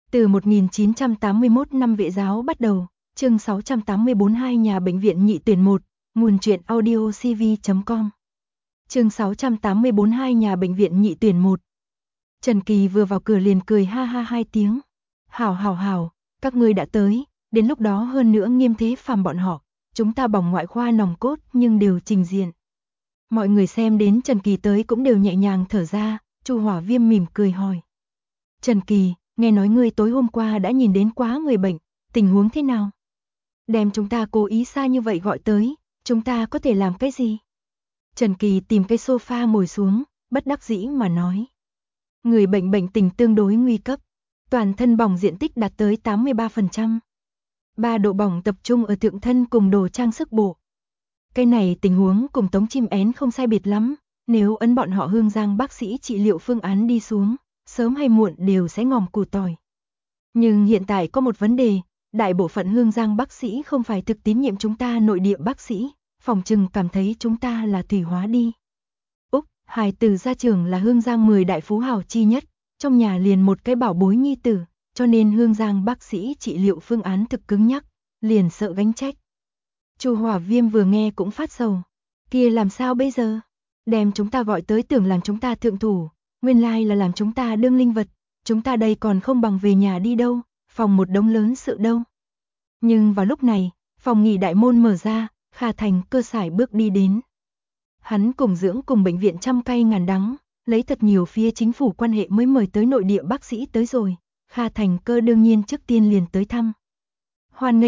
Từ 1981 năm Vệ giáo bắt đầu, chương 684 hai nhà bệnh viện nhị tuyển 1, nguồn truyện audio cv.com. Chương 684 hai nhà bệnh viện nhị tuyển 1. Trần Kỳ vừa vào cửa liền cười ha ha hai tiếng. Hảo, các ngươi đã tới, đến lúc đó hơn nữa Nghiêm Thế Phàm bọn họ, chúng ta bỏng ngoại khoa nòng cốt nhưng đều trình diện. Mọi người xem đến Trần Kỳ tới cũng đều nhẹ nhàng thở ra, Chu Hỏa Viêm mỉm cười hỏi. Trần Kỳ, nghe nói ngươi tối hôm qua đã nhìn đến quá người bệnh, tình huống thế nào? Đem chúng ta cố ý xa như vậy gọi tới, chúng ta có thể làm cái gì? Trần Kỳ tìm cái sofa ngồi xuống, bất đắc dĩ mà nói. Người bệnh bệnh tình tương đối nguy cấp, toàn thân bỏng diện tích đạt tới 83%. 3 độ bỏng tập trung ở thượng thân cùng đồ trang sức bộ. Cái này tình huống cùng Tống Chim Én không sai biệt lắm, nếu ấn bọn họ Hương Giang bác sĩ trị liệu phương án đi xuống, sớm hay muộn đều sẽ ngòm củ tỏi. Nhưng hiện tại có một vấn đề, đại bộ phận Hương Giang bác sĩ không phải thực tín nhiệm chúng ta nội địa bác sĩ, phòng trừng cảm thấy chúng ta là thủy hóa đi. Úc, hài tử gia trưởng là Hương Giang 10 đại phú hào chi nhất, trong nhà liền một cái bảo bối nhi tử, cho nên Hương Giang bác sĩ trị liệu phương án thực cứng nhắc, liền sợ gánh trách. Chu Hỏa Viêm vừa nghe cũng phát sầu. Kia làm sao bây giờ? Đem chúng ta gọi tới tưởng làm chúng ta thượng thủ, nguyên lai là làm chúng ta đương linh vật, chúng ta đây còn không bằng về nhà đi đâu, phòng một đống lớn sự đâu. Nhưng vào lúc này, phòng nghỉ đại môn mở ra, Kha Thành Cơ sải bước đi đến. Hắn cùng dưỡng cùng bệnh viện trăm cay ngàn đắng, lấy thật nhiều phía chính phủ quan hệ mới mời tới nội địa bác sĩ tới rồi, Kha Thành Cơ đương nhiên trước tiên liền tới thăm. Hoan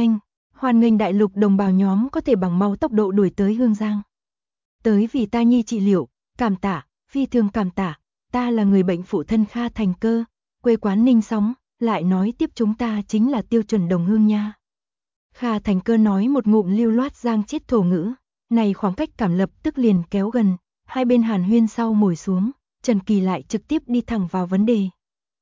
nghênh đại lục đồng bào nhóm có thể bằng mau tốc độ đuổi tới Hương Giang. Tới vì ta nhi trị liệu, cảm tạ, phi thường cảm tạ, ta là người bệnh phụ thân Kha Thành Cơ, quê quán Ninh Sóng, lại nói tiếp chúng ta chính là tiêu chuẩn đồng hương nha. Kha Thành Cơ nói một ngụm lưu loát giang chết thổ ngữ, này khoảng cách cảm lập tức liền kéo gần, hai bên hàn huyên sau ngồi xuống, Trần Kỳ lại trực tiếp đi thẳng vào vấn đề.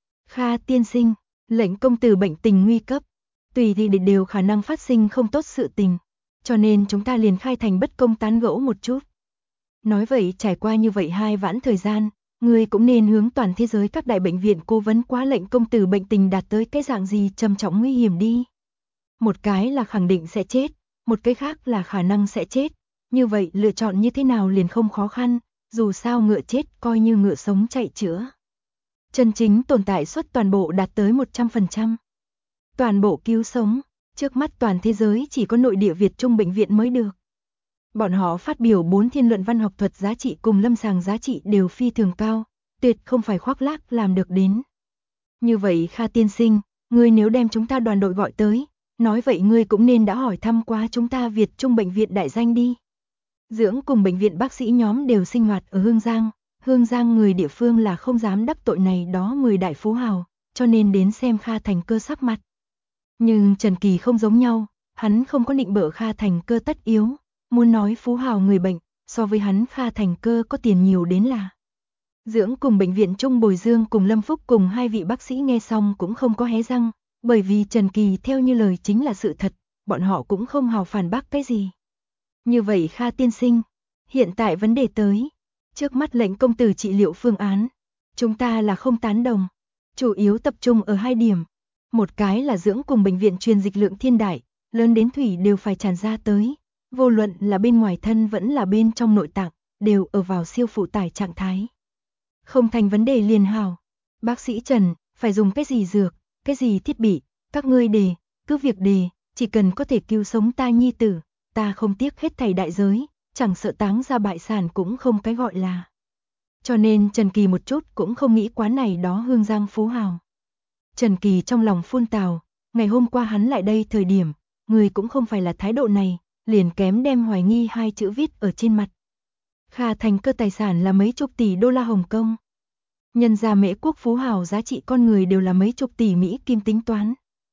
Kha tiên sinh, lệnh công tử bệnh tình nguy cấp, tùy thì đều khả năng phát sinh không tốt sự tình, cho nên chúng ta liền khai thành bất công tán gẫu một chút. Nói vậy trải qua như vậy 2 vãn thời gian, người cũng nên hướng toàn thế giới các đại bệnh viện cố vấn quá lệnh công tử bệnh tình đạt tới cái dạng gì trầm trọng nguy hiểm đi. Một cái là khẳng định sẽ chết, một cái khác là khả năng sẽ chết, như vậy lựa chọn như thế nào liền không khó khăn, dù sao ngựa chết coi như ngựa sống chạy chữa. Chân chính tồn tại suất toàn bộ đạt tới 100%. Toàn bộ cứu sống, trước mắt toàn thế giới chỉ có nội địa Việt Trung bệnh viện mới được. Bọn họ phát biểu 4 thiên luận văn học thuật giá trị cùng lâm sàng giá trị đều phi thường cao, tuyệt không phải khoác lác làm được đến. Như vậy Kha tiên sinh, ngươi nếu đem chúng ta đoàn đội gọi tới, nói vậy ngươi cũng nên đã hỏi thăm qua chúng ta Việt Trung bệnh viện đại danh đi. Dưỡng cùng bệnh viện bác sĩ nhóm đều sinh hoạt ở Hương Giang người địa phương là không dám đắc tội này đó 10 đại phú hào, cho nên đến xem Kha Thành Cơ sắc mặt. Nhưng Trần Kỳ không giống nhau, hắn không có định bợ Kha Thành Cơ tất yếu, muốn nói phú hào người bệnh, so với hắn Kha Thành Cơ có tiền nhiều đến là. Dưỡng cùng bệnh viện Trung Bồi Dương cùng Lâm Phúc cùng 2 vị bác sĩ nghe xong cũng không có hé răng, bởi vì Trần Kỳ theo như lời chính là sự thật, bọn họ cũng không hào phản bác cái gì. Như vậy Kha tiên sinh, hiện tại vấn đề tới, trước mắt lệnh công tử trị liệu phương án, chúng ta là không tán đồng, chủ yếu tập trung ở 2 điểm. Một cái là dưỡng cùng bệnh viện truyền dịch lượng thiên đại, lớn đến thủy đều phải tràn ra tới, vô luận là bên ngoài thân vẫn là bên trong nội tạng, đều ở vào siêu phụ tải trạng thái. Không thành vấn đề liền hào. Bác sĩ Trần, phải dùng cái gì dược, cái gì thiết bị, các ngươi đề, cứ việc đề, chỉ cần có thể cứu sống ta nhi tử, ta không tiếc hết thảy đại giới, chẳng sợ táng ra bại sản cũng không cái gọi là. Cho nên Trần Kỳ một chút cũng không nghĩ quán này đó Hương Giang phú hào. Trần Kỳ trong lòng phun tào, ngày hôm qua hắn lại đây thời điểm, người cũng không phải là thái độ này, liền kém đem hoài nghi 2 chữ viết ở trên mặt. Kha Thành Cơ tài sản là mấy chục tỷ đô la Hồng Kông. Nhân gia Mễ quốc phú hào giá trị con người đều là mấy chục tỷ Mỹ kim tính toán.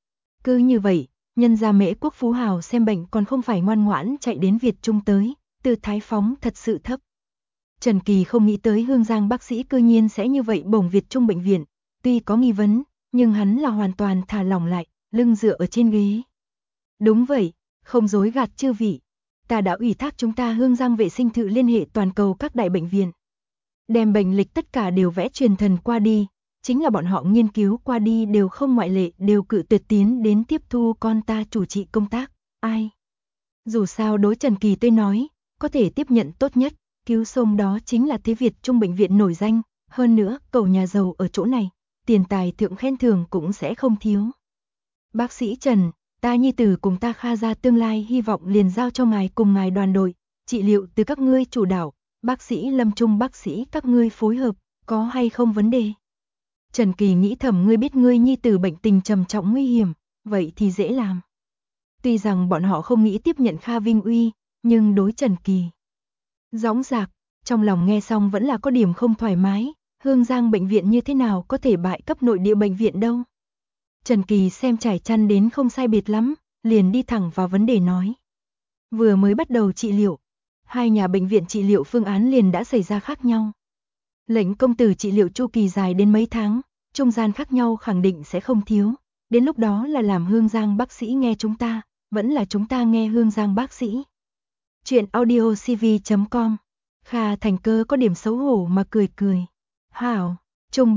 Cứ như vậy, nhân gia Mễ quốc phú hào xem bệnh còn không phải ngoan ngoãn chạy đến Việt Trung tới, từ thái phóng thật sự thấp. Trần Kỳ không nghĩ tới Hương Giang bác sĩ cư nhiên sẽ như vậy bổng Việt Trung bệnh viện, tuy có nghi vấn, nhưng hắn là hoàn toàn thả lỏng lại, lưng dựa ở trên ghế. Đúng vậy, không dối gạt chư vị. Ta đã ủy thác chúng ta Hương Giang vệ sinh thự liên hệ toàn cầu các đại bệnh viện. Đem bệnh lịch tất cả đều vẽ truyền thần qua đi, chính là bọn họ nghiên cứu qua đi đều không ngoại lệ đều cự tuyệt tiến đến tiếp thu con ta chủ trị công tác. Ai? Dù sao đối Trần Kỳ tôi nói, có thể tiếp nhận tốt nhất, cứu sống đó chính là Thế Việt Trung bệnh viện nổi danh, hơn nữa, cầu nhà giàu ở chỗ này, tiền tài thượng khen thưởng cũng sẽ không thiếu. Bác sĩ Trần, ta nhi tử cùng ta Kha gia tương lai hy vọng liền giao cho ngài cùng ngài đoàn đội, trị liệu từ các ngươi chủ đạo, bác sĩ Lâm Trung bác sĩ các ngươi phối hợp, có hay không vấn đề? Trần Kỳ nghĩ thầm ngươi biết ngươi nhi tử bệnh tình trầm trọng nguy hiểm, vậy thì dễ làm. Tuy rằng bọn họ không nghĩ tiếp nhận Kha Vinh Uy, nhưng đối Trần Kỳ dõng dạc, trong lòng nghe xong vẫn là có điểm không thoải mái, Hương Giang bệnh viện như thế nào có thể bại cấp nội địa bệnh viện đâu. Trần Kỳ xem trải chăn đến không sai biệt lắm, liền đi thẳng vào vấn đề nói. Vừa mới bắt đầu trị liệu, hai nhà bệnh viện trị liệu phương án liền đã xảy ra khác nhau. Lệnh công tử trị liệu chu kỳ dài đến mấy tháng, trung gian khác nhau khẳng định sẽ không thiếu, đến lúc đó là làm Hương Giang bác sĩ nghe chúng ta, vẫn là chúng ta nghe Hương Giang bác sĩ. Chuyện audiocv.com. Kha Thành Cơ có điểm xấu hổ mà cười cười. Hảo, Trung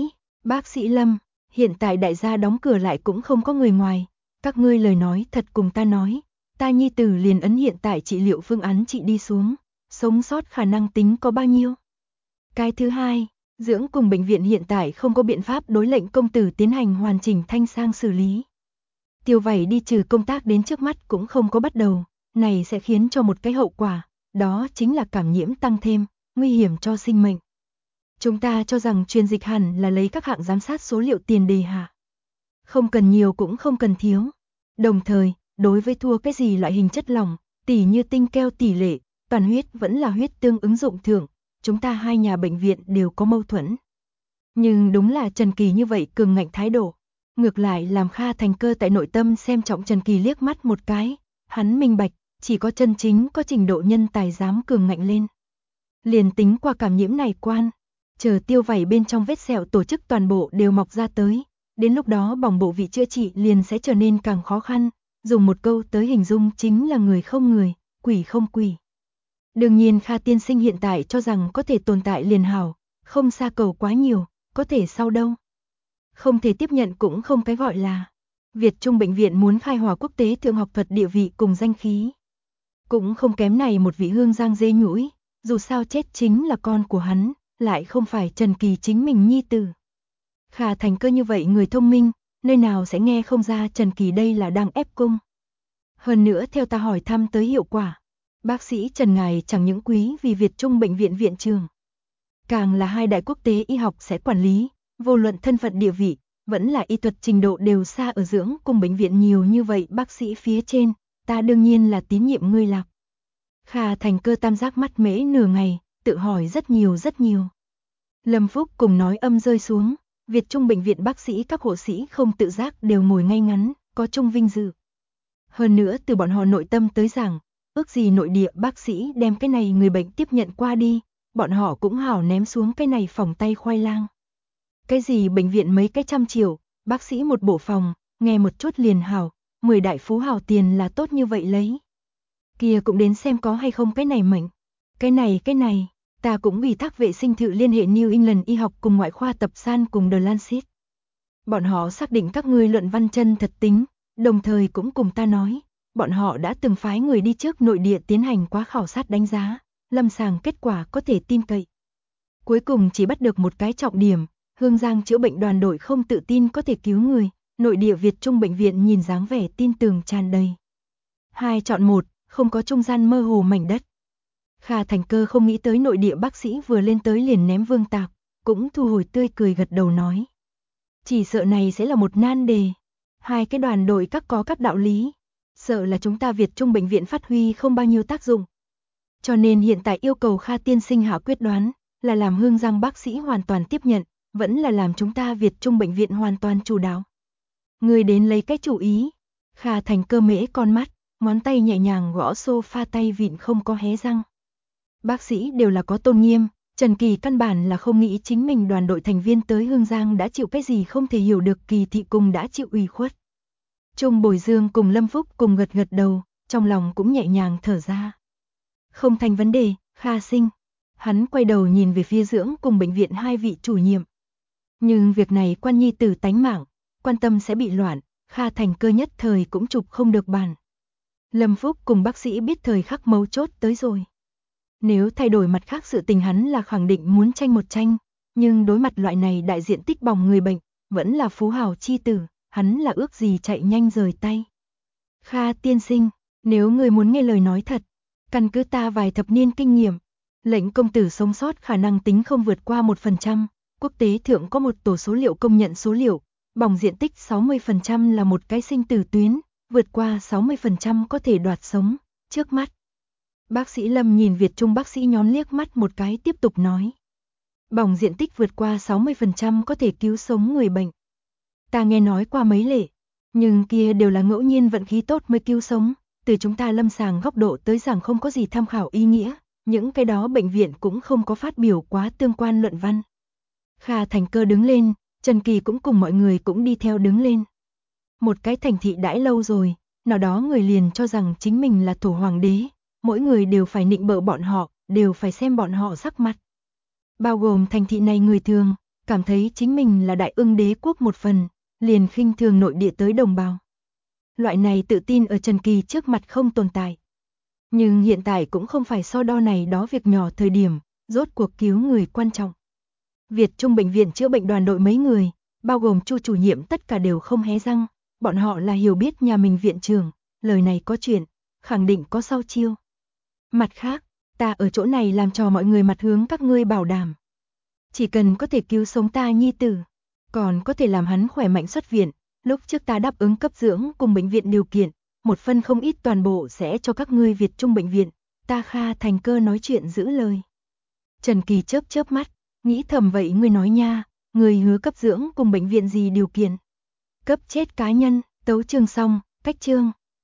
bác sĩ Lâm, hiện tại đại gia đóng cửa lại cũng không có người ngoài, các ngươi lời nói thật cùng ta nói, ta nhi tử liền ấn hiện tại trị liệu phương án trị đi xuống, sống sót khả năng tính có bao nhiêu? Cái thứ hai, dưỡng cùng bệnh viện hiện tại không có biện pháp đối lệnh công tử tiến hành hoàn chỉnh thanh sang xử lý. Tiêu Vảy đi trừ công tác đến trước mắt cũng không có bắt đầu, này sẽ khiến cho một cái hậu quả, đó chính là cảm nhiễm tăng thêm, nguy hiểm cho sinh mệnh. Chúng ta cho rằng truyền dịch hẳn là lấy các hạng giám sát số liệu tiền đề hạ. Không cần nhiều cũng không cần thiếu. Đồng thời, đối với thua cái gì loại hình chất lỏng, tỉ như tinh keo tỷ lệ, toàn huyết vẫn là huyết tương ứng dụng thượng, chúng ta hai nhà bệnh viện đều có mâu thuẫn. Nhưng đúng là Trần Kỳ như vậy cường ngạnh thái độ, ngược lại làm Kha Thành Cơ tại nội tâm xem trọng Trần Kỳ liếc mắt một cái, hắn minh bạch, chỉ có chân chính có trình độ nhân tài dám cường ngạnh lên. Liền tính qua cảm nhiễm này quan, chờ Tiêu Vảy bên trong vết sẹo tổ chức toàn bộ đều mọc ra tới, đến lúc đó bỏng bộ vị chữa trị liền sẽ trở nên càng khó khăn, dùng một câu tới hình dung chính là người không người, quỷ không quỷ. Đương nhiên Kha tiên sinh hiện tại cho rằng có thể tồn tại liền hảo, không xa cầu quá nhiều, có thể sau đâu. Không thể tiếp nhận cũng không cái gọi là. Việt Trung bệnh viện muốn khai hòa quốc tế thượng học thuật địa vị cùng danh khí. Cũng không kém này một vị Hương Giang dê nhũi, dù sao chết chính là con của hắn, lại không phải Trần Kỳ chính mình nhi tử. Kha Thành Cơ như vậy người thông minh, nơi nào sẽ nghe không ra Trần Kỳ đây là đang ép cung. Hơn nữa theo ta hỏi thăm tới hiệu quả, bác sĩ Trần ngài chẳng những quý vì Việt Trung bệnh viện viện trường, càng là hai đại quốc tế y học sẽ quản lý, vô luận thân phận địa vị, vẫn là y thuật trình độ đều xa ở dưỡng cùng bệnh viện nhiều như vậy bác sĩ phía trên, ta đương nhiên là tín nhiệm ngươi lạc. Kha Thành Cơ tam giác mắt mễ nửa ngày, tự hỏi rất nhiều. Lâm Phúc cùng nói âm rơi xuống, Việt Trung bệnh viện bác sĩ các hộ sĩ không tự giác đều ngồi ngay ngắn, có chung vinh dự. Hơn nữa từ bọn họ nội tâm tới rằng, ước gì nội địa bác sĩ đem cái này người bệnh tiếp nhận qua đi, bọn họ cũng hảo ném xuống cái này phòng tay khoai lang. Cái gì bệnh viện mấy cái trăm triệu, bác sĩ một bộ phòng, nghe một chút liền hảo, 10 đại phú hào tiền là tốt như vậy lấy. Kia cũng đến xem có hay không cái này mệnh. Cái này, ta cũng ủy thác vệ sinh thự liên hệ New England y học cùng ngoại khoa tập san cùng The Lancet. Bọn họ xác định các ngươi luận văn chân thật tính, đồng thời cũng cùng ta nói, bọn họ đã từng phái người đi trước nội địa tiến hành quá khảo sát đánh giá, lâm sàng kết quả có thể tin cậy. Cuối cùng chỉ bắt được một cái trọng điểm, Hương Giang chữa bệnh đoàn đội không tự tin có thể cứu người, nội địa Việt Trung bệnh viện nhìn dáng vẻ tin tưởng tràn đầy. 2 chọn 1, không có trung gian mơ hồ mảnh đất. Kha Thành Cơ không nghĩ tới nội địa bác sĩ vừa lên tới liền ném Vương Tạc, cũng thu hồi tươi cười gật đầu nói. Chỉ sợ này sẽ là một nan đề. Hai cái đoàn đội các có các đạo lý, sợ là chúng ta Việt Trung bệnh viện phát huy không bao nhiêu tác dụng. Cho nên hiện tại yêu cầu Kha tiên sinh hạ quyết đoán, là làm Hương Giang bác sĩ hoàn toàn tiếp nhận, vẫn là làm chúng ta Việt Trung bệnh viện hoàn toàn chủ đạo. Người đến lấy cái chủ ý. Kha Thành Cơ mễ con mắt, ngón tay nhẹ nhàng gõ sofa tay vịn không có hé răng. Bác sĩ đều là có tôn nghiêm, Trần Kỳ căn bản là không nghĩ chính mình đoàn đội thành viên tới Hương Giang đã chịu cái gì không thể hiểu được, Kỳ thị cùng đã chịu ủy khuất. Trung Bồi Dương cùng Lâm Phúc cùng gật đầu, trong lòng cũng nhẹ nhàng thở ra. Không thành vấn đề, Kha sinh. Hắn quay đầu nhìn về phía dưỡng cùng bệnh viện hai vị chủ nhiệm. Nhưng việc này quan nhi tử tánh mạng, quan tâm sẽ bị loạn, Kha Thành Cơ nhất thời cũng chụp không được bàn. Lâm Phúc cùng bác sĩ biết thời khắc mấu chốt tới rồi. Nếu thay đổi mặt khác sự tình hắn là khẳng định muốn tranh một tranh, nhưng đối mặt loại này đại diện tích bỏng người bệnh, vẫn là phú hào chi tử, hắn là ước gì chạy nhanh rời tay. Kha tiên sinh, nếu người muốn nghe lời nói thật, căn cứ ta vài thập niên kinh nghiệm, lệnh công tử sống sót khả năng tính không vượt qua 1%, quốc tế thượng có một tổ số liệu công nhận số liệu, bỏng diện tích 60% là một cái sinh tử tuyến, vượt qua 60% có thể đoạt sống, trước mắt. Bác sĩ Lâm nhìn Việt Trung bác sĩ nhón liếc mắt một cái tiếp tục nói. Bỏng diện tích vượt qua 60% có thể cứu sống người bệnh. Ta nghe nói qua mấy lệ, nhưng kia đều là ngẫu nhiên vận khí tốt mới cứu sống, từ chúng ta lâm sàng góc độ tới rằng không có gì tham khảo ý nghĩa, những cái đó bệnh viện cũng không có phát biểu quá tương quan luận văn. Kha Thành Cơ đứng lên, Trần Kỳ cũng cùng mọi người cũng đi theo đứng lên. Một cái thành thị đãi lâu rồi, nào đó người liền cho rằng chính mình là thổ hoàng đế, mỗi người đều phải nịnh bợ bọn họ, đều phải xem bọn họ sắc mặt. Bao gồm thành thị này người thường, cảm thấy chính mình là đại ưng đế quốc một phần, liền khinh thường nội địa tới đồng bào. Loại này tự tin ở Trần Kỳ trước mặt không tồn tại. Nhưng hiện tại cũng không phải so đo này đó việc nhỏ thời điểm, rốt cuộc cứu người quan trọng. Việt Trung bệnh viện chữa bệnh đoàn đội mấy người, bao gồm Chu chủ nhiệm tất cả đều không hé răng, bọn họ là hiểu biết nhà mình viện trưởng, lời này có chuyện, khẳng định có sau chiêu. Mặt khác, ta ở chỗ này làm cho mọi người mặt hướng các ngươi bảo đảm. Chỉ cần có thể cứu sống ta nhi tử, còn có thể làm hắn khỏe mạnh xuất viện, lúc trước ta đáp ứng cấp dưỡng cùng bệnh viện điều kiện, một phân không ít toàn bộ sẽ cho các ngươi Việt Trung bệnh viện, ta Kha Thành Cơ nói chuyện giữ lời. Trần Kỳ chớp chớp mắt, nghĩ thầm vậy ngươi nói nha, ngươi hứa cấp dưỡng cùng bệnh viện gì điều kiện? Cấp chết cá nhân, tấu chương xong, cách chương.